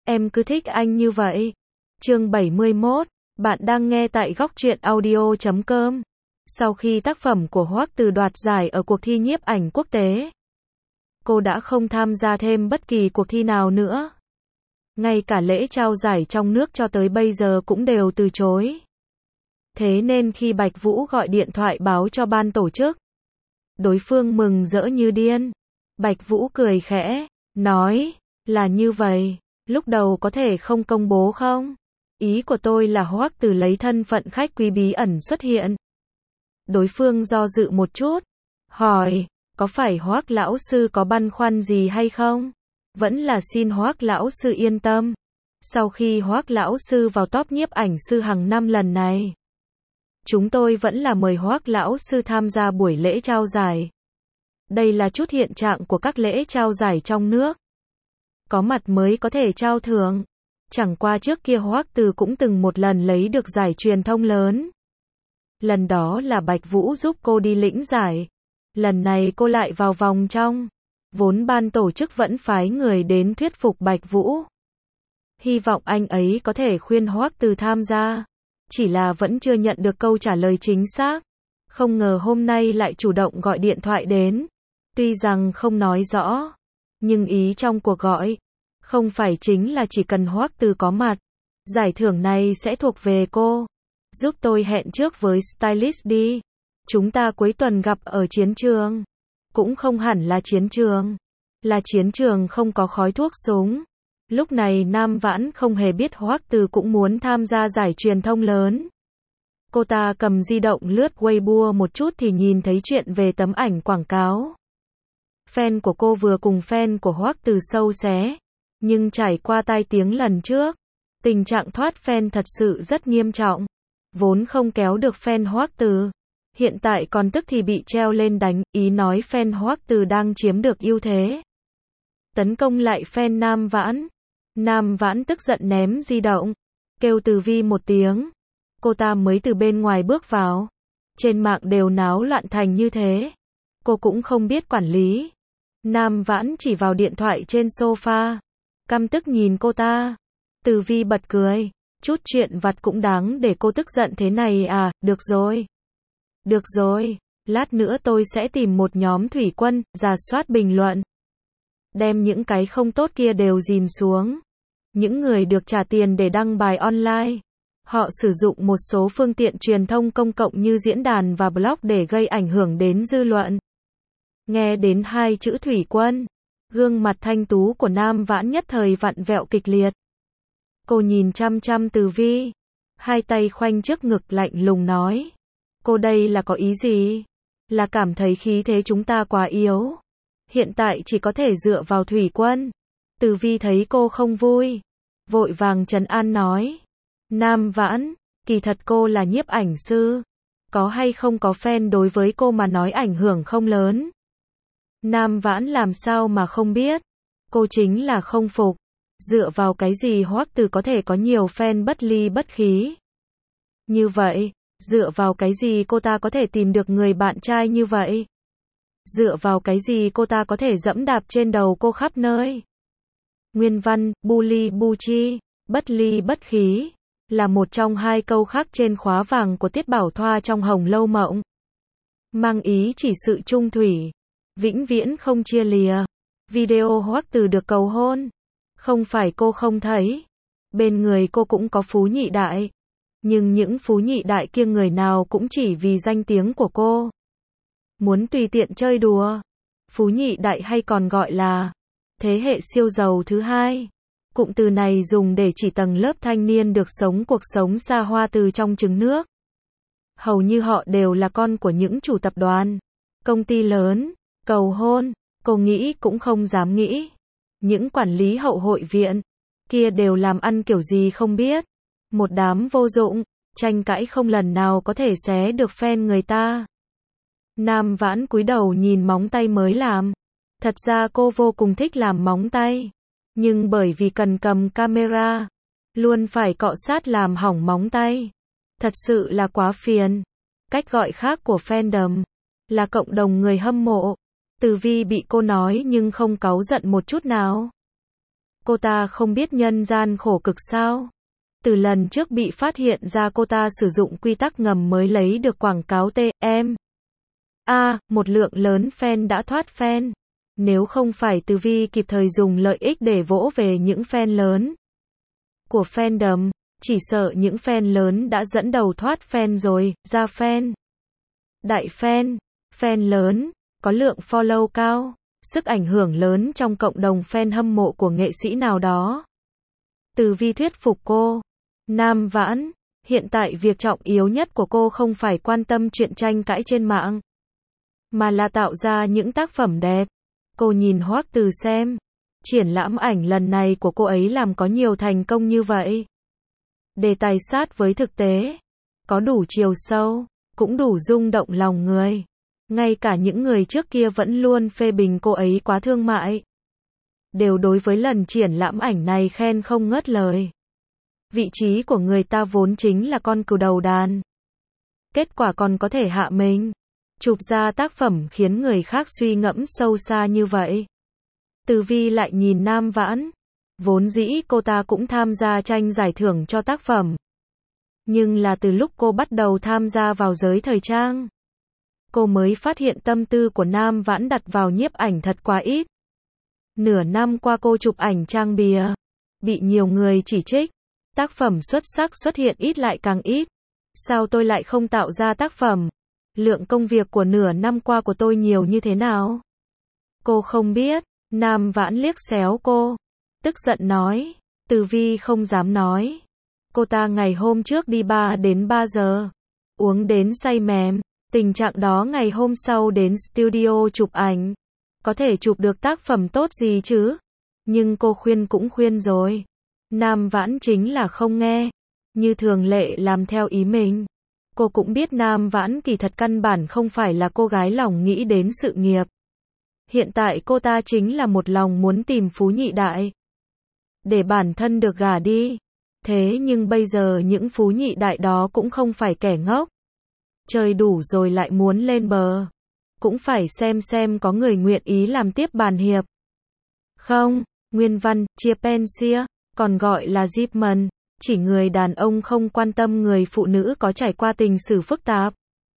Em cứ thích anh như vậy. Chương 71, bạn đang nghe tại góc truyện audio.com. Sau khi tác phẩm của Hoắc Từ đoạt giải ở cuộc thi nhiếp ảnh quốc tế, cô đã không tham gia thêm bất kỳ cuộc thi nào nữa. Ngay cả lễ trao giải trong nước cho tới bây giờ cũng đều từ chối. Thế nên khi Bạch Vũ gọi điện thoại báo cho ban tổ chức, đối phương mừng rỡ như điên. Bạch Vũ cười khẽ, nói, là như vậy, lúc đầu có thể không công bố không? Ý của tôi là Hoắc Từ lấy thân phận khách quý bí ẩn xuất hiện. Đối phương do dự một chút, hỏi, có phải Hoắc lão sư có băn khoăn gì hay không? Vẫn là xin Hoắc lão sư yên tâm. Sau khi Hoắc lão sư vào top nhiếp ảnh sư hàng năm lần này, chúng tôi vẫn là mời Hoắc lão sư tham gia buổi lễ trao giải. Đây là chút hiện trạng của các lễ trao giải trong nước. Có mặt mới có thể trao thưởng. Chẳng qua trước kia Hoắc Từ cũng từng một lần lấy được giải truyền thông lớn. Lần đó là Bạch Vũ giúp cô đi lĩnh giải. Lần này cô lại vào vòng trong. Vốn ban tổ chức vẫn phái người đến thuyết phục Bạch Vũ. Hy vọng anh ấy có thể khuyên Hoắc Từ tham gia. Chỉ là vẫn chưa nhận được câu trả lời chính xác. Không ngờ hôm nay lại chủ động gọi điện thoại đến. Tuy rằng không nói rõ, nhưng ý trong cuộc gọi không phải chính là chỉ cần Hoắc Từ có mặt, giải thưởng này sẽ thuộc về cô. Giúp tôi hẹn trước với stylist đi. Chúng ta cuối tuần gặp ở chiến trường. Cũng không hẳn là chiến trường. Là chiến trường không có khói thuốc súng. Lúc này Nam Vãn không hề biết Hoắc Từ cũng muốn tham gia giải truyền thông lớn. Cô ta cầm di động lướt Weibo một chút thì nhìn thấy chuyện về tấm ảnh quảng cáo. Fan của cô vừa cùng fan của Hoắc Từ sâu xé. Nhưng trải qua tai tiếng lần trước, tình trạng thoát fan thật sự rất nghiêm trọng. Vốn không kéo được fan Hoắc Từ, hiện tại còn tức thì bị treo lên đánh, ý nói fan Hoắc Từ đang chiếm được ưu thế. Tấn công lại fan Nam Vãn. Nam Vãn tức giận ném di động, kêu Từ Vi một tiếng. Cô ta mới từ bên ngoài bước vào. Trên mạng đều náo loạn thành như thế. Cô cũng không biết quản lý. Nam Vãn chỉ vào điện thoại trên sofa. Căm tức nhìn cô ta. Từ Vi bật cười. Chút chuyện vặt cũng đáng để cô tức giận thế này à, được rồi. Được rồi, lát nữa tôi sẽ tìm một nhóm thủy quân, rà soát bình luận. Đem những cái không tốt kia đều dìm xuống. Những người được trả tiền để đăng bài online. Họ sử dụng một số phương tiện truyền thông công cộng như diễn đàn và blog để gây ảnh hưởng đến dư luận. Nghe đến hai chữ thủy quân, gương mặt thanh tú của Nam Vãn nhất thời vặn vẹo kịch liệt. Cô nhìn chăm chăm Từ Vi, hai tay khoanh trước ngực lạnh lùng nói. Cô đây là có ý gì? Là cảm thấy khí thế chúng ta quá yếu. Hiện tại chỉ có thể dựa vào thủy quân. Từ Vi thấy cô không vui, vội vàng trấn an nói. Nam Vãn, kỳ thật cô là nhiếp ảnh sư. Có hay không có fan đối với cô mà nói ảnh hưởng không lớn. Nam Vãn làm sao mà không biết. Cô chính là không phục. Dựa vào cái gì Hoắc Từ có thể có nhiều fan bất ly bất khí. Như vậy, dựa vào cái gì cô ta có thể tìm được người bạn trai như vậy? Dựa vào cái gì cô ta có thể dẫm đạp trên đầu cô khắp nơi? Nguyên văn, bu ly bu chi, bất ly bất khí, là một trong hai câu khác trên khóa vàng của Tiết Bảo Thoa trong Hồng Lâu Mộng. Mang ý chỉ sự chung thủy, vĩnh viễn không chia lìa. Video Hoắc Từ được cầu hôn. Không phải cô không thấy. Bên người cô cũng có phú nhị đại. Nhưng những phú nhị đại kia người nào cũng chỉ vì danh tiếng của cô. Muốn tùy tiện chơi đùa. Phú nhị đại hay còn gọi là thế hệ siêu giàu thứ hai. Cụm từ này dùng để chỉ tầng lớp thanh niên được sống cuộc sống xa hoa từ trong trứng nước. Hầu như họ đều là con của những chủ tập đoàn, công ty lớn. Cầu hôn, cô nghĩ cũng không dám nghĩ. Những quản lý hậu hội viện kia đều làm ăn kiểu gì không biết. Một đám vô dụng, tranh cãi không lần nào có thể xé được fan người ta. Nam Vãn cúi đầu nhìn móng tay mới làm. Thật ra cô vô cùng thích làm móng tay. Nhưng bởi vì cần cầm camera, luôn phải cọ sát làm hỏng móng tay. Thật sự là quá phiền. Cách gọi khác của fandom là cộng đồng người hâm mộ. Từ Vi bị cô nói nhưng không cáu giận một chút nào. Cô ta không biết nhân gian khổ cực sao? Từ lần trước bị phát hiện ra cô ta sử dụng quy tắc ngầm mới lấy được quảng cáo TM. Một lượng lớn fan đã thoát fan. Nếu không phải Từ Vi kịp thời dùng lợi ích để vỗ về những fan lớn của fandom, chỉ sợ những fan lớn đã dẫn đầu thoát fan rồi, ra fan. Đại fan, fan lớn, có lượng follow cao, sức ảnh hưởng lớn trong cộng đồng fan hâm mộ của nghệ sĩ nào đó. Từ Vi thuyết phục cô. Nam Vãn, hiện tại việc trọng yếu nhất của cô không phải quan tâm chuyện tranh cãi trên mạng, mà là tạo ra những tác phẩm đẹp. Cô nhìn Hoắc Từ xem, triển lãm ảnh lần này của cô ấy làm có nhiều thành công như vậy. Đề tài sát với thực tế, có đủ chiều sâu, cũng đủ rung động lòng người. Ngay cả những người trước kia vẫn luôn phê bình cô ấy quá thương mại, đều đối với lần triển lãm ảnh này khen không ngớt lời. Vị trí của người ta vốn chính là con cừu đầu đàn. Kết quả còn có thể hạ mình, chụp ra tác phẩm khiến người khác suy ngẫm sâu xa như vậy. Từ Vi lại nhìn Nam Vãn. Vốn dĩ cô ta cũng tham gia tranh giải thưởng cho tác phẩm. Nhưng là từ lúc cô bắt đầu tham gia vào giới thời trang, cô mới phát hiện tâm tư của Nam Vãn đặt vào nhiếp ảnh thật quá ít. Nửa năm qua cô chụp ảnh trang bìa, bị nhiều người chỉ trích. Tác phẩm xuất sắc xuất hiện ít lại càng ít. Sao tôi lại không tạo ra tác phẩm? Lượng công việc của nửa năm qua của tôi nhiều như thế nào? Cô không biết. Nam Vãn liếc xéo cô, tức giận nói. Từ Vi không dám nói. Cô ta ngày hôm trước đi 3 đến 3 giờ, uống đến say mềm. Tình trạng đó ngày hôm sau đến studio chụp ảnh, có thể chụp được tác phẩm tốt gì chứ? Nhưng cô khuyên cũng khuyên rồi. Nam Vãn chính là không nghe, như thường lệ làm theo ý mình. Cô cũng biết Nam Vãn kỳ thật căn bản không phải là cô gái lòng nghĩ đến sự nghiệp. Hiện tại cô ta chính là một lòng muốn tìm phú nhị đại, để bản thân được gả đi. Thế nhưng bây giờ những phú nhị đại đó cũng không phải kẻ ngốc. Chơi đủ rồi lại muốn lên bờ, cũng phải xem có người nguyện ý làm tiếp bàn hiệp. Không, nguyên văn, chia pensia, còn gọi là Zipman, chỉ người đàn ông không quan tâm người phụ nữ có trải qua tình sử phức tạp,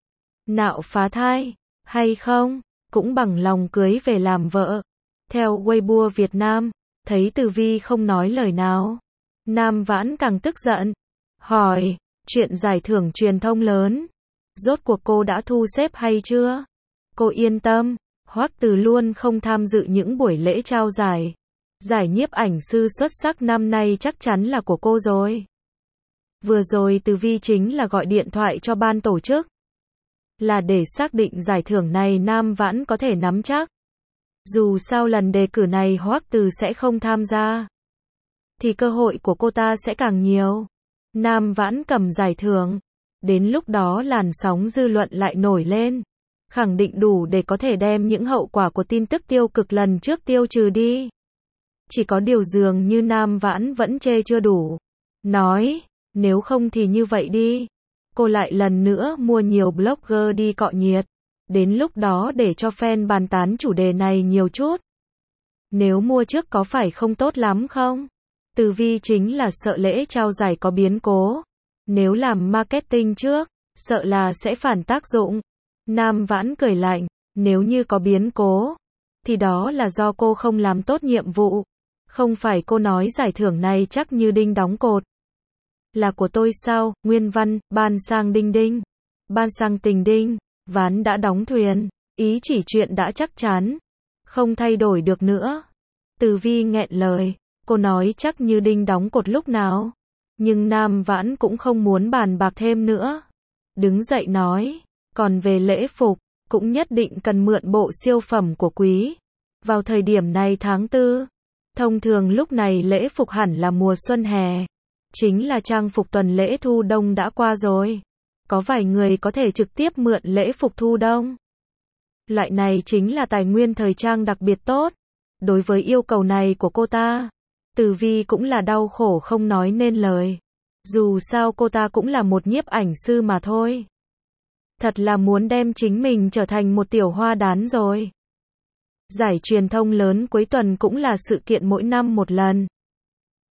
nạo phá thai, hay không, cũng bằng lòng cưới về làm vợ. Theo Weibo Việt Nam, thấy Từ Vi không nói lời nào, Nam Vãn càng tức giận, hỏi, chuyện giải thưởng truyền thông lớn, rốt cuộc cô đã thu xếp hay chưa? Cô yên tâm, Hoắc Từ luôn không tham dự những buổi lễ trao giải. Giải nhiếp ảnh sư xuất sắc năm nay chắc chắn là của cô rồi. Vừa rồi Từ Vi chính là gọi điện thoại cho ban tổ chức, là để xác định giải thưởng này Nam Vãn có thể nắm chắc. Dù sao lần đề cử này Hoắc Từ sẽ không tham gia, thì cơ hội của cô ta sẽ càng nhiều. Nam Vãn cầm giải thưởng, đến lúc đó làn sóng dư luận lại nổi lên, khẳng định đủ để có thể đem những hậu quả của tin tức tiêu cực lần trước tiêu trừ đi. Chỉ có điều dường như Nam Vãn vẫn chê chưa đủ. Nói, nếu không thì như vậy đi. Cô lại lần nữa mua nhiều blogger đi cọ nhiệt. Đến lúc đó để cho fan bàn tán chủ đề này nhiều chút. Nếu mua trước có phải không tốt lắm không? Từ Vi chính là sợ lễ trao giải có biến cố. Nếu làm marketing trước, sợ là sẽ phản tác dụng. Nam Vãn cười lạnh, nếu như có biến cố, thì đó là do cô không làm tốt nhiệm vụ. Không phải cô nói giải thưởng này chắc như đinh đóng cột. Là của tôi sao? Nguyên văn, ban sang đinh đinh. Ban sang tình đinh, ván đã đóng thuyền. Ý chỉ chuyện đã chắc chắn, không thay đổi được nữa. Từ Vi nghẹn lời, cô nói chắc như đinh đóng cột lúc nào? Nhưng Nam Vãn cũng không muốn bàn bạc thêm nữa. Đứng dậy nói, còn về lễ phục, cũng nhất định cần mượn bộ siêu phẩm của quý. Vào thời điểm này tháng 4, thông thường lúc này lễ phục hẳn là mùa xuân hè. Chính là trang phục tuần lễ thu đông đã qua rồi. Có vài người có thể trực tiếp mượn lễ phục thu đông. Loại này chính là tài nguyên thời trang đặc biệt tốt. Đối với yêu cầu này của cô ta, Từ Vi cũng là đau khổ không nói nên lời. Dù sao cô ta cũng là một nhiếp ảnh sư mà thôi. Thật là muốn đem chính mình trở thành một tiểu hoa đán rồi. Giải truyền thông lớn cuối tuần cũng là sự kiện mỗi năm một lần.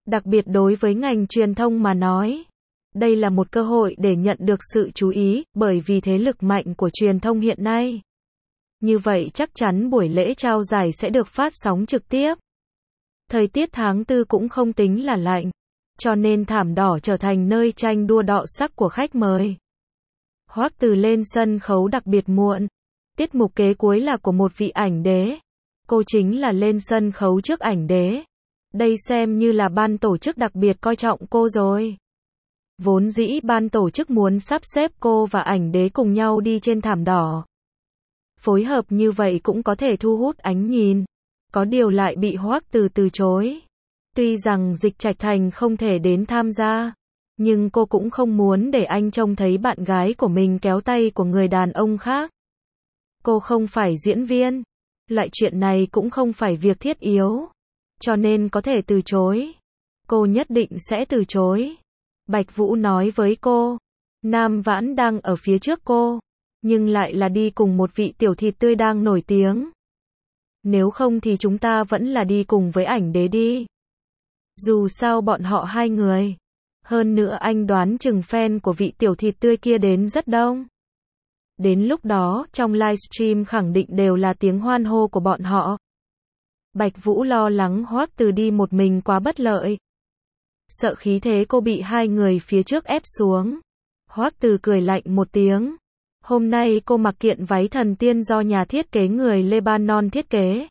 Đặc biệt đối với ngành truyền thông mà nói, đây là một cơ hội để nhận được sự chú ý, bởi vì thế lực mạnh của truyền thông hiện nay. Như vậy chắc chắn buổi lễ trao giải sẽ được phát sóng trực tiếp. Thời tiết tháng 4 cũng không tính là lạnh, cho nên thảm đỏ trở thành nơi tranh đua đọ sắc của khách mời. Hoắc Từ lên sân khấu đặc biệt muộn. Tiết mục kế cuối là của một vị ảnh đế. Cô chính là lên sân khấu trước ảnh đế. Đây xem như là ban tổ chức đặc biệt coi trọng cô rồi. Vốn dĩ ban tổ chức muốn sắp xếp cô và ảnh đế cùng nhau đi trên thảm đỏ. Phối hợp như vậy cũng có thể thu hút ánh nhìn. Có điều lại bị Hoắc Từ từ chối. Tuy rằng Dịch Trạch Thành không thể đến tham gia, nhưng cô cũng không muốn để anh trông thấy bạn gái của mình kéo tay của người đàn ông khác. Cô không phải diễn viên. Loại chuyện này cũng không phải việc thiết yếu. Cho nên có thể từ chối. Cô nhất định sẽ từ chối. Bạch Vũ nói với cô. Nam Vãn đang ở phía trước cô, nhưng lại là đi cùng một vị tiểu thịt tươi đang nổi tiếng. Nếu không thì chúng ta vẫn là đi cùng với ảnh đế đi. Dù sao bọn họ hai người. Hơn nữa anh đoán chừng fan của vị tiểu thịt tươi kia đến rất đông. Đến lúc đó, trong livestream khẳng định đều là tiếng hoan hô của bọn họ. Bạch Vũ lo lắng Hoắc Từ đi một mình quá bất lợi. Sợ khí thế cô bị hai người phía trước ép xuống. Hoắc Từ cười lạnh một tiếng. Hôm nay cô mặc kiện váy thần tiên do nhà thiết kế người Lebanon thiết kế.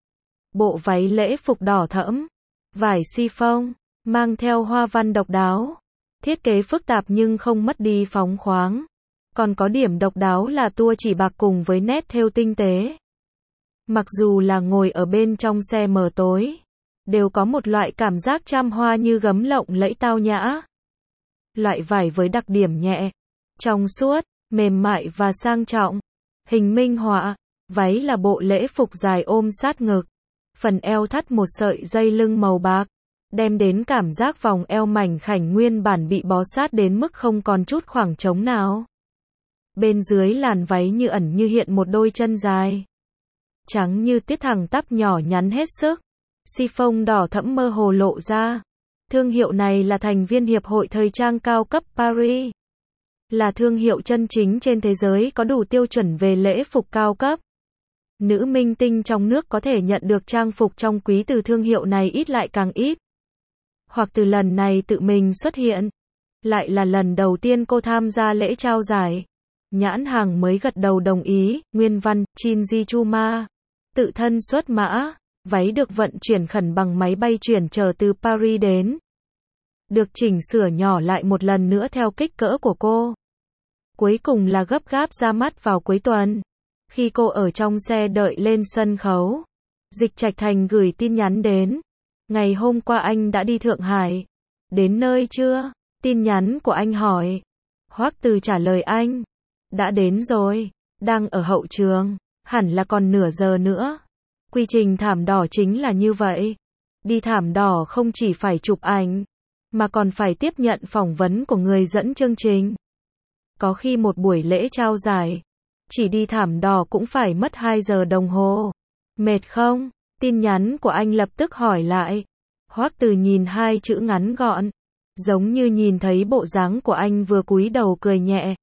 Bộ váy lễ phục đỏ thẫm, vải chiffon, mang theo hoa văn độc đáo. Thiết kế phức tạp nhưng không mất đi phóng khoáng. Còn có điểm độc đáo là tua chỉ bạc cùng với nét thêu tinh tế. Mặc dù là ngồi ở bên trong xe mờ tối, đều có một loại cảm giác trăm hoa như gấm lộng lẫy tao nhã. Loại vải với đặc điểm nhẹ, trong suốt, mềm mại và sang trọng. Hình minh họa, váy là bộ lễ phục dài ôm sát ngực. Phần eo thắt một sợi dây lưng màu bạc, đem đến cảm giác vòng eo mảnh khảnh nguyên bản bị bó sát đến mức không còn chút khoảng trống nào. Bên dưới làn váy như ẩn như hiện một đôi chân dài, trắng như tuyết thẳng tắp nhỏ nhắn hết sức. Chiffon đỏ thẫm mơ hồ lộ ra. Thương hiệu này là thành viên Hiệp hội Thời trang cao cấp Paris. Là thương hiệu chân chính trên thế giới có đủ tiêu chuẩn về lễ phục cao cấp. Nữ minh tinh trong nước có thể nhận được trang phục trong quý từ thương hiệu này ít lại càng ít. Hoặc từ lần này tự mình xuất hiện. Lại là lần đầu tiên cô tham gia lễ trao giải. Nhãn hàng mới gật đầu đồng ý. Nguyên văn, Shinji Chuma. Tự thân xuất mã. Váy được vận chuyển khẩn bằng máy bay chuyển chở từ Paris đến. Được chỉnh sửa nhỏ lại một lần nữa theo kích cỡ của cô. Cuối cùng là gấp gáp ra mắt vào cuối tuần. Khi cô ở trong xe đợi lên sân khấu, Dịch Trạch Thành gửi tin nhắn đến. Ngày hôm qua anh đã đi Thượng Hải. Đến nơi chưa? Tin nhắn của anh hỏi. Hoắc Từ trả lời anh. Đã đến rồi. Đang ở hậu trường. Hẳn là còn nửa giờ nữa. Quy trình thảm đỏ chính là như vậy. Đi thảm đỏ không chỉ phải chụp ảnh, mà còn phải tiếp nhận phỏng vấn của người dẫn chương trình. Có khi một buổi lễ trao giải, chỉ đi thảm đỏ cũng phải mất 2 giờ đồng hồ. Mệt không? Tin nhắn của anh lập tức hỏi lại. Hoắc Từ nhìn hai chữ ngắn gọn, giống như nhìn thấy bộ dáng của anh vừa cúi đầu cười nhẹ.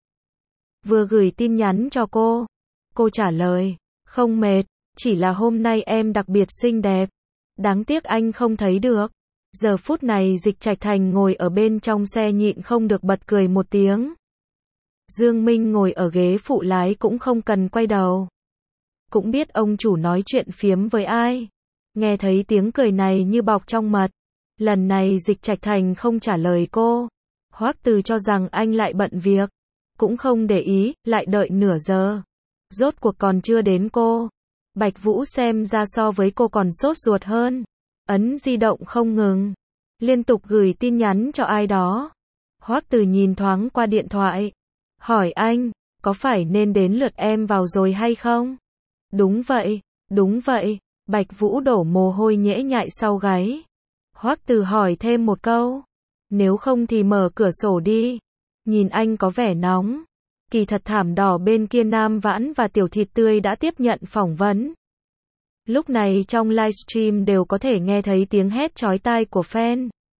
Vừa gửi tin nhắn cho cô. Cô trả lời, không mệt, chỉ là hôm nay em đặc biệt xinh đẹp. Đáng tiếc anh không thấy được. Giờ phút này Dịch Trạch Thành ngồi ở bên trong xe nhịn không được bật cười một tiếng. Dương Minh ngồi ở ghế phụ lái cũng không cần quay đầu. Cũng biết ông chủ nói chuyện phiếm với ai. Nghe thấy tiếng cười này như bọc trong mật. Lần này Dịch Trạch Thành không trả lời cô. Hoắc Từ cho rằng anh lại bận việc. Cũng không để ý, lại đợi nửa giờ. Rốt cuộc còn chưa đến cô. Bạch Vũ xem ra so với cô còn sốt ruột hơn. Ấn di động không ngừng. Liên tục gửi tin nhắn cho ai đó. Hoắc Từ nhìn thoáng qua điện thoại. Hỏi anh, có phải nên đến lượt em vào rồi hay không? Đúng vậy, đúng vậy. Bạch Vũ đổ mồ hôi nhễ nhại sau gáy. Hoắc Từ hỏi thêm một câu. Nếu không thì mở cửa sổ đi. Nhìn anh có vẻ nóng. Kỳ thật thảm đỏ bên kia Nam Vãn và Tiểu Thịt Tươi đã tiếp nhận phỏng vấn. Lúc này trong livestream đều có thể nghe thấy tiếng hét chói tai của fan.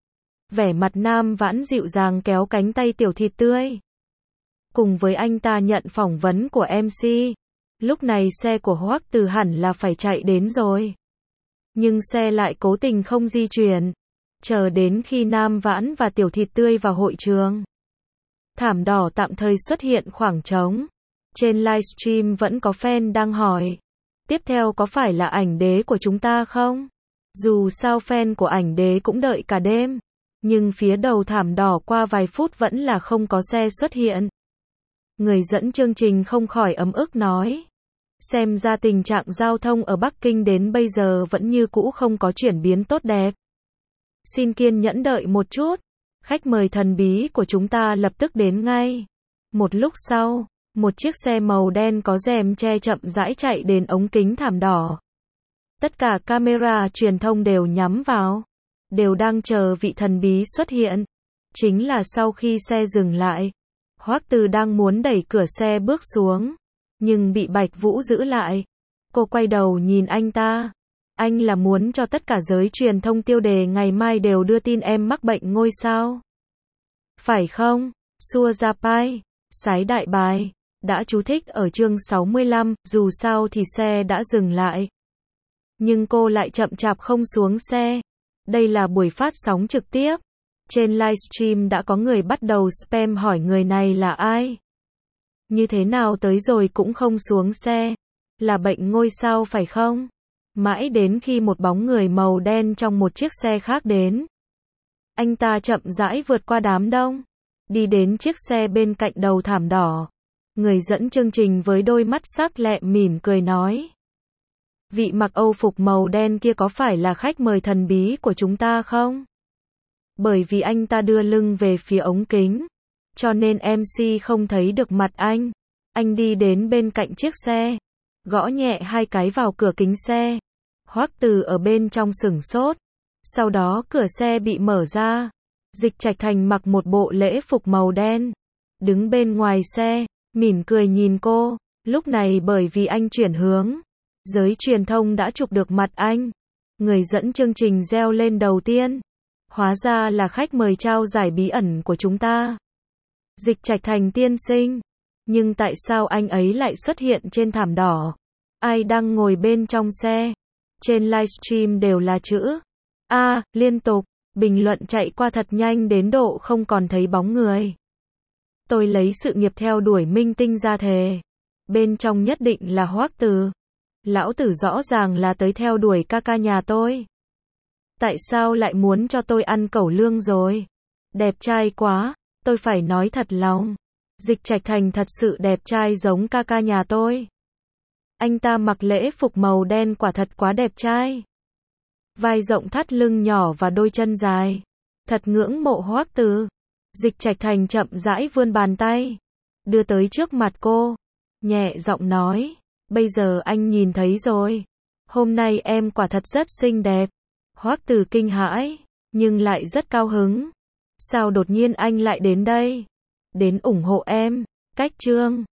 Vẻ mặt Nam Vãn dịu dàng kéo cánh tay Tiểu Thịt Tươi. Cùng với anh ta nhận phỏng vấn của MC. Lúc này xe của Hoắc Từ hẳn là phải chạy đến rồi. Nhưng xe lại cố tình không di chuyển. Chờ đến khi Nam Vãn và Tiểu Thịt Tươi vào hội trường. Thảm đỏ tạm thời xuất hiện khoảng trống. Trên livestream vẫn có fan đang hỏi. Tiếp theo có phải là ảnh đế của chúng ta không? Dù sao fan của ảnh đế cũng đợi cả đêm. Nhưng phía đầu thảm đỏ qua vài phút vẫn là không có xe xuất hiện. Người dẫn chương trình không khỏi ấm ức nói. Xem ra tình trạng giao thông ở Bắc Kinh đến bây giờ vẫn như cũ không có chuyển biến tốt đẹp. Xin kiên nhẫn đợi một chút. Khách mời thần bí của chúng ta lập tức đến ngay. Một lúc sau, một chiếc xe màu đen có rèm che chậm rãi chạy đến ống kính thảm đỏ. Tất cả camera truyền thông đều nhắm vào. Đều đang chờ vị thần bí xuất hiện. Chính là sau khi xe dừng lại. Hoắc Từ đang muốn đẩy cửa xe bước xuống. Nhưng bị Bạch Vũ giữ lại. Cô quay đầu nhìn anh ta. Anh là muốn cho tất cả giới truyền thông tiêu đề ngày mai đều đưa tin em mắc bệnh ngôi sao. Phải không? Xua ra pai. Sái đại bài. Đã chú thích ở chương 65, dù sao thì xe đã dừng lại. Nhưng cô lại chậm chạp không xuống xe. Đây là buổi phát sóng trực tiếp. Trên livestream đã có người bắt đầu spam hỏi người này là ai. Như thế nào tới rồi cũng không xuống xe. Là bệnh ngôi sao phải không? Mãi đến khi một bóng người màu đen trong một chiếc xe khác đến. Anh ta chậm rãi vượt qua đám đông. Đi đến chiếc xe bên cạnh đầu thảm đỏ. Người dẫn chương trình với đôi mắt sắc lẹm mỉm cười nói. Vị mặc Âu phục màu đen kia có phải là khách mời thần bí của chúng ta không? Bởi vì anh ta đưa lưng về phía ống kính. Cho nên MC không thấy được mặt anh. Anh đi đến bên cạnh chiếc xe. Gõ nhẹ 2 cái vào cửa kính xe. Hoắc Từ ở bên trong sửng sốt. Sau đó cửa xe bị mở ra. Dịch Trạch Thành mặc một bộ lễ phục màu đen. Đứng bên ngoài xe, mỉm cười nhìn cô. Lúc này bởi vì anh chuyển hướng. Giới truyền thông đã chụp được mặt anh. Người dẫn chương trình reo lên đầu tiên. Hóa ra là khách mời trao giải bí ẩn của chúng ta. Dịch Trạch Thành tiên sinh. Nhưng tại sao anh ấy lại xuất hiện trên thảm đỏ? Ai đang ngồi bên trong xe? Trên livestream đều là chữ A, liên tục. Bình luận chạy qua thật nhanh đến độ không còn thấy bóng người. Tôi lấy sự nghiệp theo đuổi minh tinh ra thề. Bên trong nhất định là Hoắc Từ. Lão tử rõ ràng là tới theo đuổi ca ca nhà tôi. Tại sao lại muốn cho tôi ăn cẩu lương rồi? Đẹp trai quá, tôi phải nói thật lòng. Dịch Trạch Thành thật sự đẹp trai giống ca ca nhà tôi. Anh ta mặc lễ phục màu đen quả thật quá đẹp trai. Vai rộng thắt lưng nhỏ và đôi chân dài. Thật ngưỡng mộ Hoắc Từ. Dịch Trạch Thành chậm rãi vươn bàn tay. Đưa tới trước mặt cô. Nhẹ giọng nói. Bây giờ anh nhìn thấy rồi. Hôm nay em quả thật rất xinh đẹp. Hoắc Từ kinh hãi. Nhưng lại rất cao hứng. Sao đột nhiên anh lại đến đây? Đến ủng hộ em. Cách chương